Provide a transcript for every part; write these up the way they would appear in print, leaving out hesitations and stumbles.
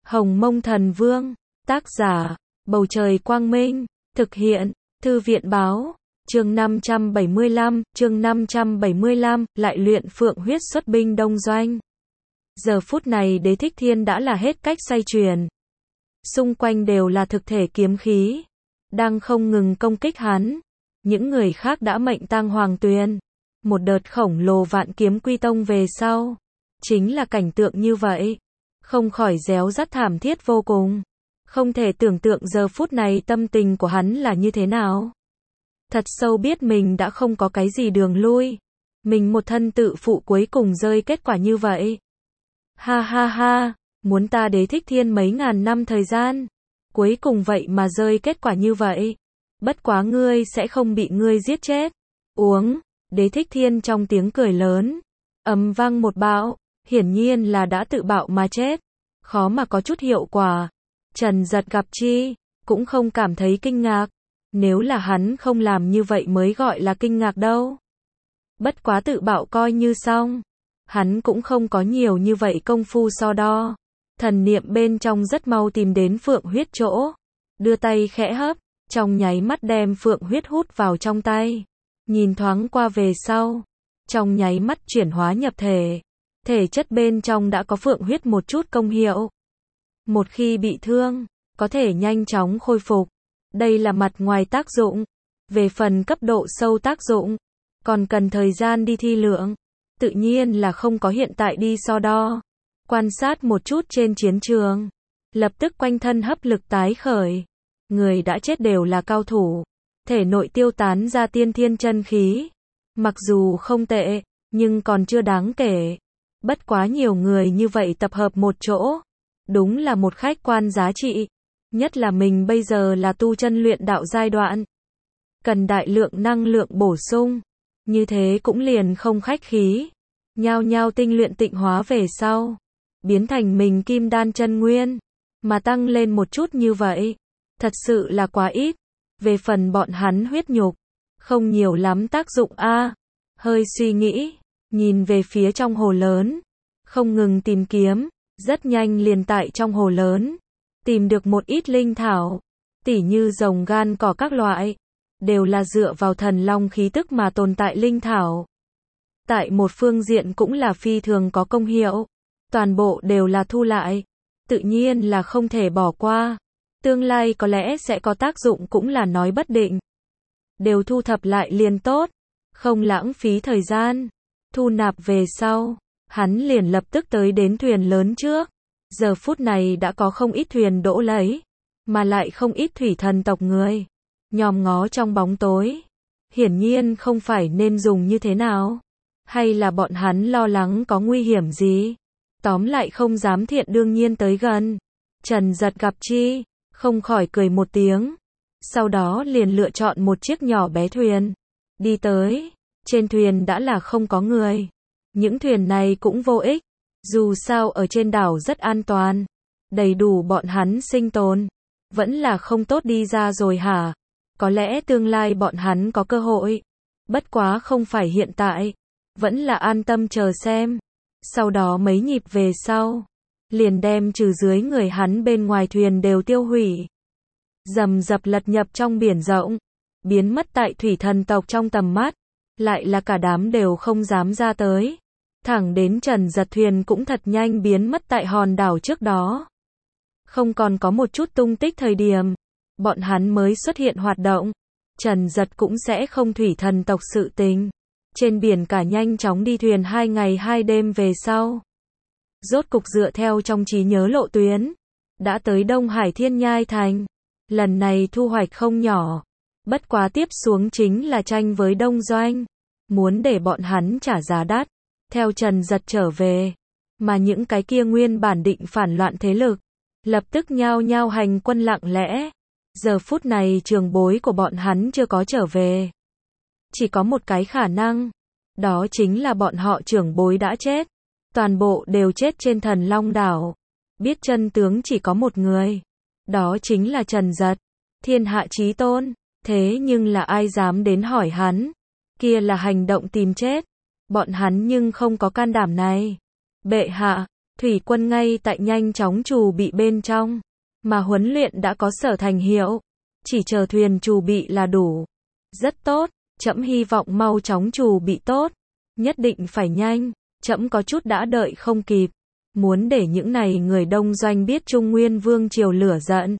Hồng Mông Thần Vương, tác giả, Bầu Trời Quang Minh, thực hiện, Thư viện Báo, chương 575, lại luyện phượng huyết xuất binh đông doanh. Giờ phút này Đế Thích Thiên đã là hết cách xoay chuyển. Xung quanh đều là thực thể kiếm khí, đang không ngừng công kích hắn. Những người khác đã mệnh tang hoàng tuyền. Một đợt khổng lồ vạn kiếm quy tông về sau. Chính là cảnh tượng như vậy. Không khỏi réo rắt thảm thiết vô cùng. Không thể tưởng tượng giờ phút này tâm tình của hắn là như thế nào. Thật sâu biết mình đã không có cái gì đường lui. Mình một thân tự phụ cuối cùng rơi kết quả như vậy. Ha ha ha, muốn ta Đế Thích Thiên mấy ngàn năm thời gian. Cuối cùng vậy mà rơi kết quả như vậy. Bất quá ngươi sẽ không bị ngươi giết chết. Uống, Đế Thích Thiên trong tiếng cười lớn. Ầm vang một bạo, hiển nhiên là đã tự bạo mà chết. Khó mà có chút hiệu quả. Trần Giật gặp chi, cũng không cảm thấy kinh ngạc. Nếu là hắn không làm như vậy mới gọi là kinh ngạc đâu. Bất quá tự bạo coi như xong. Hắn cũng không có nhiều như vậy công phu so đo. Thần niệm bên trong rất mau tìm đến phượng huyết chỗ. Đưa tay khẽ hấp, trong nháy mắt đem phượng huyết hút vào trong tay. Nhìn thoáng qua về sau. Trong nháy mắt chuyển hóa nhập thể. Thể chất bên trong đã có phượng huyết một chút công hiệu. Một khi bị thương, có thể nhanh chóng khôi phục. Đây là mặt ngoài tác dụng. Về phần cấp độ sâu tác dụng, còn cần thời gian đi thi lượng. Tự nhiên là không có hiện tại đi so đo. Quan sát một chút trên chiến trường. Lập tức quanh thân hấp lực tái khởi. Người đã chết đều là cao thủ. Thể nội tiêu tán ra tiên thiên chân khí. Mặc dù không tệ, nhưng còn chưa đáng kể. Bất quá nhiều người như vậy tập hợp một chỗ. Đúng là một khách quan giá trị. Nhất là mình bây giờ là tu chân luyện đạo giai đoạn. Cần đại lượng năng lượng bổ sung. Như thế cũng liền không khách khí. Nhao nhao tinh luyện tịnh hóa về sau. Biến thành mình kim đan chân nguyên. Mà tăng lên một chút như vậy. Thật sự là quá ít. Về phần bọn hắn huyết nhục. Không nhiều lắm tác dụng a. Hơi suy nghĩ. Nhìn về phía trong hồ lớn. Không ngừng tìm kiếm. Rất nhanh liền tại trong hồ lớn. Tìm được một ít linh thảo. Tỉ như rồng gan cỏ các loại. Đều là dựa vào thần long khí tức mà tồn tại linh thảo. Tại một phương diện cũng là phi thường có công hiệu. Toàn bộ đều là thu lại. Tự nhiên là không thể bỏ qua. Tương lai có lẽ sẽ có tác dụng cũng là nói bất định. Đều thu thập lại liền tốt. Không lãng phí thời gian. Thu nạp về sau. Hắn liền lập tức tới đến thuyền lớn trước. Giờ phút này đã có không ít thuyền đỗ lấy. Mà lại không ít thủy thần tộc người. Nhòm ngó trong bóng tối. Hiển nhiên không phải nên dùng như thế nào. Hay là bọn hắn lo lắng có nguy hiểm gì. Tóm lại không dám thiện đương nhiên tới gần. Trần Giật gặp chi. Không khỏi cười một tiếng. Sau đó liền lựa chọn một chiếc nhỏ bé thuyền. Đi tới. Trên thuyền đã là không có người. Những thuyền này cũng vô ích. Dù sao ở trên đảo rất an toàn. Đầy đủ bọn hắn sinh tồn. Vẫn là không tốt đi ra rồi hả? Có lẽ tương lai bọn hắn có cơ hội. Bất quá không phải hiện tại. Vẫn là an tâm chờ xem. Sau đó mấy nhịp về sau. Liền đem trừ dưới người hắn bên ngoài thuyền đều tiêu hủy. Rầm rập lật nhập trong biển rộng. Biến mất tại thủy thần tộc trong tầm mắt. Lại là cả đám đều không dám ra tới. Thẳng đến Trần Giật thuyền cũng thật nhanh biến mất tại hòn đảo trước đó. Không còn có một chút tung tích thời điểm. Bọn hắn mới xuất hiện hoạt động. Trần Giật cũng sẽ không thủy thần tộc sự tình. Trên biển cả nhanh chóng đi thuyền 2 ngày 2 đêm về sau. Rốt cục dựa theo trong trí nhớ lộ tuyến. Đã tới Đông Hải Thiên Nhai Thành. Lần này thu hoạch không nhỏ. Bất quá tiếp xuống chính là tranh với Đông Doanh. Muốn để bọn hắn trả giá đắt. Theo Trần Giật trở về. Mà những cái kia nguyên bản định phản loạn thế lực. Lập tức nhao nhao hành quân lặng lẽ. Giờ phút này trường bối của bọn hắn chưa có trở về. Chỉ có một cái khả năng. Đó chính là bọn họ trưởng bối đã chết. Toàn bộ đều chết trên Thần Long đảo. Biết chân tướng chỉ có một người. Đó chính là Trần Giật. Thiên hạ chí tôn. Thế nhưng là ai dám đến hỏi hắn. Kia là hành động tìm chết. Bọn hắn nhưng không có can đảm này. Bệ hạ, Thủy quân ngay tại nhanh chóng trù bị bên trong, mà huấn luyện đã có sở thành hiệu, chỉ chờ thuyền trù bị là đủ. Rất tốt, trẫm hy vọng mau chóng trù bị tốt, nhất định phải nhanh, trẫm có chút đã đợi không kịp, muốn để những này người đông doanh biết Trung Nguyên Vương triều lửa giận,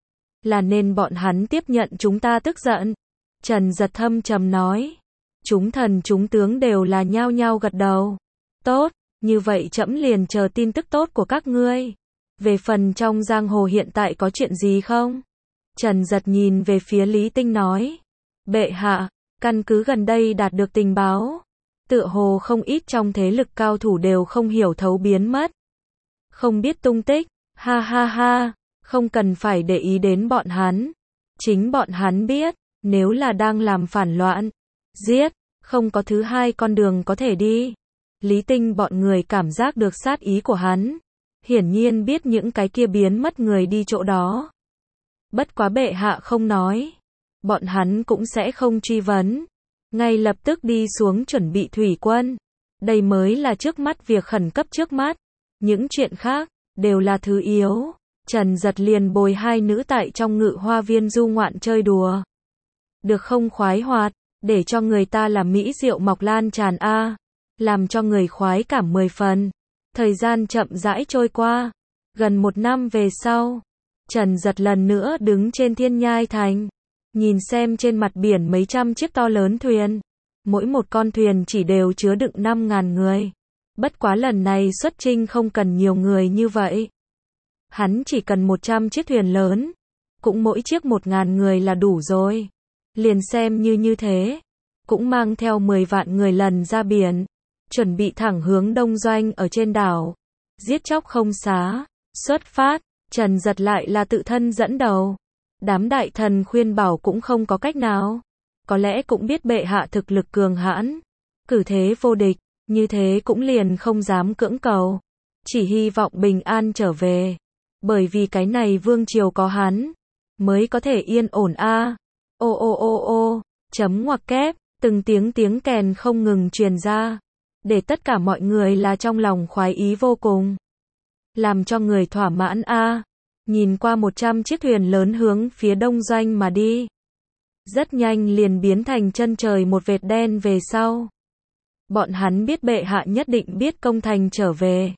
là nên bọn hắn tiếp nhận chúng ta tức giận. Trần Giật thâm trầm nói, chúng thần chúng tướng đều là nhao nhao gật đầu. Tốt, như vậy trẫm liền chờ tin tức tốt của các ngươi. Về phần trong giang hồ hiện tại có chuyện gì không? Trần Giật nhìn về phía Lý Tinh nói, bệ hạ, căn cứ gần đây đạt được tình báo, tựa hồ không ít trong thế lực cao thủ đều không hiểu thấu biến mất, không biết tung tích. Ha ha ha, không cần phải để ý đến bọn hắn, chính bọn hắn biết, nếu là đang làm phản loạn, giết, không có thứ hai con đường có thể đi. Lý Tinh bọn người cảm giác được sát ý của hắn, hiển nhiên biết những cái kia biến mất người đi chỗ đó. Bất quá bệ hạ không nói, bọn hắn cũng sẽ không truy vấn, ngay lập tức đi xuống chuẩn bị thủy quân. Đây mới là trước mắt việc khẩn cấp trước mắt, những chuyện khác đều là thứ yếu. Trần Giật liền bồi hai nữ tại trong Ngự Hoa Viên du ngoạn chơi đùa. Được không khoái hoạt, để cho người ta làm mỹ rượu mọc lan tràn a, làm cho người khoái cảm 10 phần. Thời gian chậm rãi trôi qua, gần 1 năm về sau, Trần Giật lần nữa đứng trên Thiên Nhai Thành, nhìn xem trên mặt biển mấy trăm chiếc to lớn thuyền, mỗi một con thuyền chỉ đều chứa đựng 5.000 người. Bất quá lần này xuất chinh không cần nhiều người như vậy. Hắn chỉ cần 100 chiếc thuyền lớn, cũng mỗi chiếc 1.000 người là đủ rồi. Liền xem như thế, cũng mang theo 10 vạn người lần ra biển, chuẩn bị thẳng hướng Đông Doanh ở trên đảo. Giết chóc không xá, xuất phát, Trần Giật lại là tự thân dẫn đầu. Đám đại thần khuyên bảo cũng không có cách nào. Có lẽ cũng biết bệ hạ thực lực cường hãn, cử thế vô địch, như thế cũng liền không dám cưỡng cầu. Chỉ hy vọng bình an trở về. Bởi vì cái này vương triều có hắn, mới có thể yên ổn a. Ô ô ô ô, chấm ngoặc kép, từng tiếng kèn không ngừng truyền ra, để tất cả mọi người là trong lòng khoái ý vô cùng, làm cho người thỏa mãn a. Nhìn qua 100 chiếc thuyền lớn hướng phía Đông Doanh mà đi, rất nhanh liền biến thành chân trời một vệt đen về sau. Bọn hắn biết bệ hạ nhất định biết công thành trở về.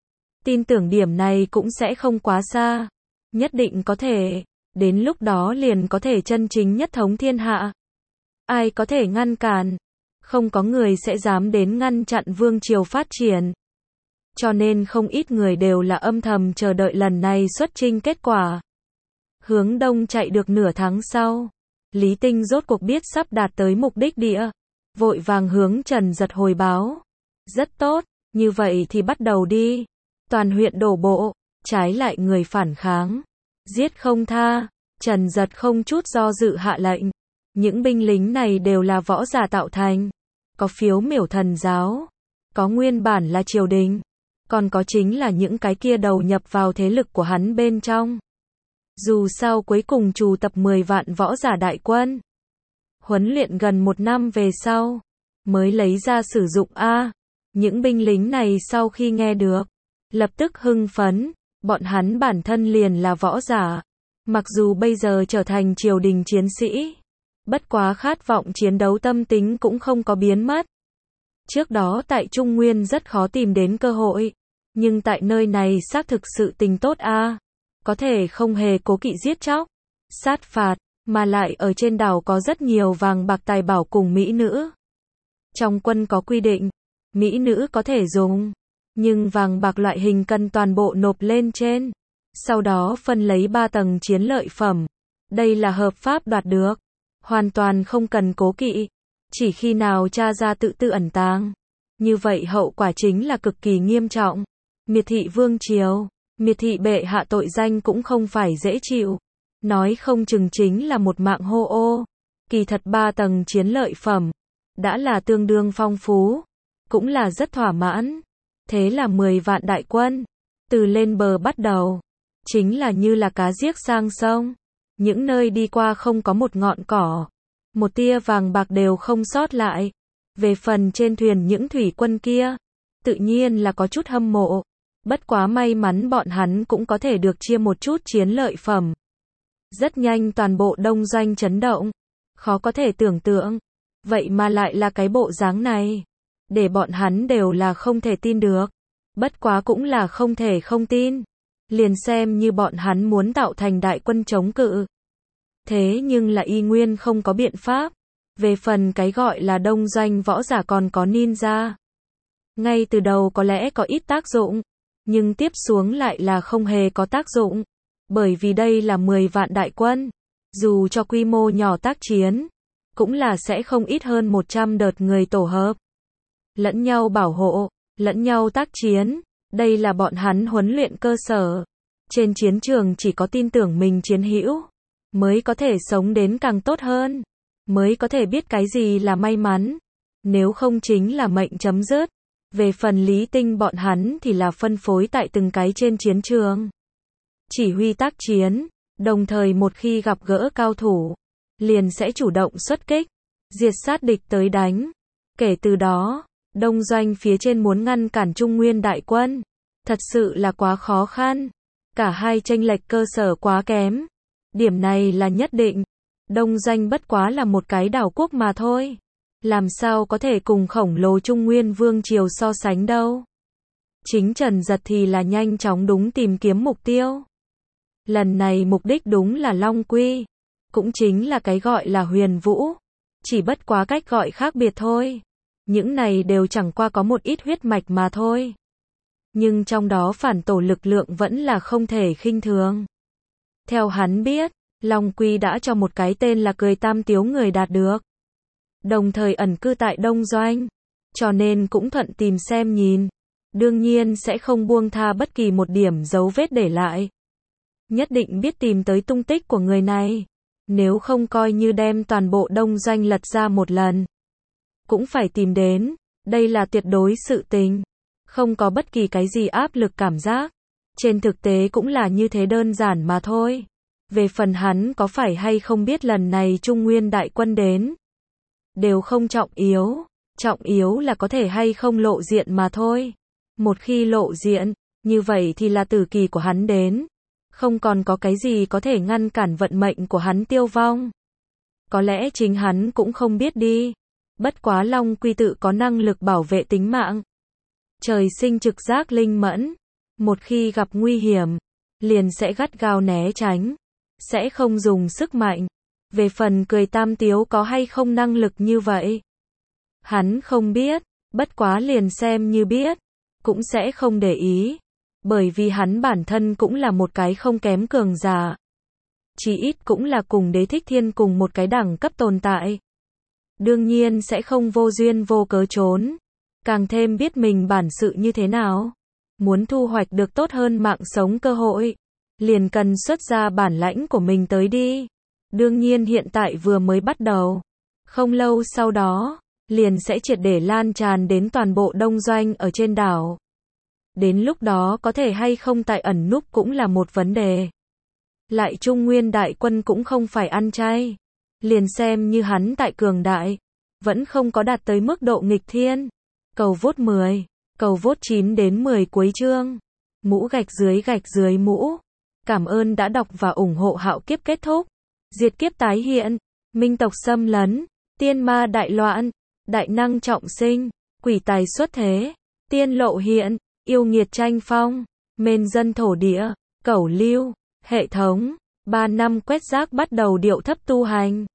Tin tưởng điểm này cũng sẽ không quá xa, nhất định có thể, đến lúc đó liền có thể chân chính nhất thống thiên hạ. Ai có thể ngăn cản? Không có người sẽ dám đến ngăn chặn vương triều phát triển. Cho nên không ít người đều là âm thầm chờ đợi lần này xuất chinh kết quả. Hướng đông chạy được nửa tháng sau, Lý Tinh rốt cuộc biết sắp đạt tới mục đích địa, vội vàng hướng Trần Giật hồi báo. Rất tốt, như vậy thì bắt đầu đi. Toàn huyện đổ bộ, trái lại người phản kháng, giết không tha. Trần Giật không chút do dự hạ lệnh. Những binh lính này đều là võ giả tạo thành, có phiếu miểu thần giáo, có nguyên bản là triều đình, còn có chính là những cái kia đầu nhập vào thế lực của hắn bên trong. Dù sao cuối cùng trù tập 10 vạn võ giả đại quân, huấn luyện gần 1 năm về sau, mới lấy ra sử dụng a. Những binh lính này sau khi nghe được, lập tức hưng phấn, bọn hắn bản thân liền là võ giả, mặc dù bây giờ trở thành triều đình chiến sĩ, bất quá khát vọng chiến đấu tâm tính cũng không có biến mất. Trước đó tại Trung Nguyên rất khó tìm đến cơ hội, nhưng tại nơi này xác thực sự tình tốt a, có thể không hề cố kỵ giết chóc, sát phạt, mà lại ở trên đảo có rất nhiều vàng bạc tài bảo cùng mỹ nữ. Trong quân có quy định, mỹ nữ có thể dùng, nhưng vàng bạc loại hình cần toàn bộ nộp lên trên, sau đó phân lấy 3 tầng chiến lợi phẩm. Đây là hợp pháp đoạt được, hoàn toàn không cần cố kỵ, chỉ khi nào tra ra tự ẩn tàng. Như vậy hậu quả chính là cực kỳ nghiêm trọng. Miệt thị vương triều, miệt thị bệ hạ tội danh cũng không phải dễ chịu. Nói không chừng chính là một mạng hô ô. Kỳ thật 3 tầng chiến lợi phẩm, đã là tương đương phong phú, cũng là rất thỏa mãn. Thế là 10 vạn đại quân, từ lên bờ bắt đầu, chính là như là cá giết sang sông. Những nơi đi qua không có một ngọn cỏ, một tia vàng bạc đều không sót lại. Về phần trên thuyền những thủy quân kia, tự nhiên là có chút hâm mộ. Bất quá may mắn bọn hắn cũng có thể được chia một chút chiến lợi phẩm. Rất nhanh toàn bộ đông doanh chấn động. Khó có thể tưởng tượng. Vậy mà lại là cái bộ dáng này. Để bọn hắn đều là không thể tin được. Bất quá cũng là không thể không tin. Liền xem như bọn hắn muốn tạo thành đại quân chống cự. Thế nhưng là y nguyên không có biện pháp. Về phần cái gọi là đông doanh võ giả còn có ninja. Ngay từ đầu có lẽ có ít tác dụng. Nhưng tiếp xuống lại là không hề có tác dụng. Bởi vì đây là 10 vạn đại quân. Dù cho quy mô nhỏ tác chiến. Cũng là sẽ không ít hơn 100 đợt người tổ hợp. Lẫn nhau bảo hộ. Lẫn nhau tác chiến. Đây là bọn hắn huấn luyện cơ sở. Trên chiến trường chỉ có tin tưởng mình chiến hữu. Mới có thể sống đến càng tốt hơn. Mới có thể biết cái gì là may mắn. Nếu không chính là mệnh chấm dứt. Về phần lý tinh bọn hắn thì là phân phối tại từng cái trên chiến trường. Chỉ huy tác chiến. Đồng thời một khi gặp gỡ cao thủ. Liền sẽ chủ động xuất kích. Diệt sát địch tới đánh. Kể từ đó. Đông doanh phía trên muốn ngăn cản Trung Nguyên đại quân. Thật sự là quá khó khăn. Cả hai chênh lệch cơ sở quá kém. Điểm này là nhất định. Đông doanh bất quá là một cái đảo quốc mà thôi. Làm sao có thể cùng khổng lồ Trung Nguyên vương triều so sánh đâu. Chính Trần Giật thì là nhanh chóng đúng tìm kiếm mục tiêu. Lần này mục đích đúng là Long Quy. Cũng chính là cái gọi là Huyền Vũ. Chỉ bất quá cách gọi khác biệt thôi. Những này đều chẳng qua có một ít huyết mạch mà thôi. Nhưng trong đó phản tổ lực lượng vẫn là không thể khinh thường. Theo hắn biết, Long Quy đã cho một cái tên là Cười Tam Tiếu người đạt được. Đồng thời ẩn cư tại Đông Doanh. Cho nên cũng thuận tìm xem nhìn. Đương nhiên sẽ không buông tha bất kỳ một điểm dấu vết để lại. Nhất định biết tìm tới tung tích của người này. Nếu không coi như đem toàn bộ Đông Doanh lật ra một lần. Cũng phải tìm đến. Đây là tuyệt đối sự tình. Không có bất kỳ cái gì áp lực cảm giác. Trên thực tế cũng là như thế đơn giản mà thôi. Về phần hắn có phải hay không biết lần này Trung Nguyên đại quân đến. Đều không trọng yếu. Trọng yếu là có thể hay không lộ diện mà thôi. Một khi lộ diện, như vậy thì là tử kỳ của hắn đến. Không còn có cái gì có thể ngăn cản vận mệnh của hắn tiêu vong. Có lẽ chính hắn cũng không biết đi. Bất quá Long Quy tự có năng lực bảo vệ tính mạng. Trời sinh trực giác linh mẫn. Một khi gặp nguy hiểm, liền sẽ gắt gao né tránh. Sẽ không dùng sức mạnh. Về phần Cười Tam Tiếu có hay không năng lực như vậy. Hắn không biết. Bất quá liền xem như biết. Cũng sẽ không để ý. Bởi vì hắn bản thân cũng là một cái không kém cường giả. Chỉ ít cũng là cùng Đế Thích Thiên cùng một cái đẳng cấp tồn tại. Đương nhiên sẽ không vô duyên vô cớ trốn. Càng thêm biết mình bản sự như thế nào. Muốn thu hoạch được tốt hơn mạng sống cơ hội. Liền cần xuất ra bản lãnh của mình tới đi. Đương nhiên hiện tại vừa mới bắt đầu. Không lâu sau đó, liền sẽ triệt để lan tràn đến toàn bộ Đông Doanh ở trên đảo. Đến lúc đó có thể hay không tại ẩn núp cũng là một vấn đề. Lại Trung Nguyên đại quân cũng không phải ăn chay. Liền xem như hắn tại cường đại. Vẫn không có đạt tới mức độ nghịch thiên. Cầu vote 10. Cầu vote 9 đến 10 cuối chương. Mũ gạch dưới mũ. Cảm ơn đã đọc và ủng hộ Hạo Kiếp kết thúc. Diệt kiếp tái hiện. Minh tộc xâm lấn. Tiên ma đại loạn. Đại năng trọng sinh. Quỷ tài xuất thế. Tiên lộ hiện. Yêu nghiệt tranh phong. Mên dân thổ địa. Cẩu lưu. Hệ thống. 3 năm quét rác bắt đầu điệu thấp tu hành.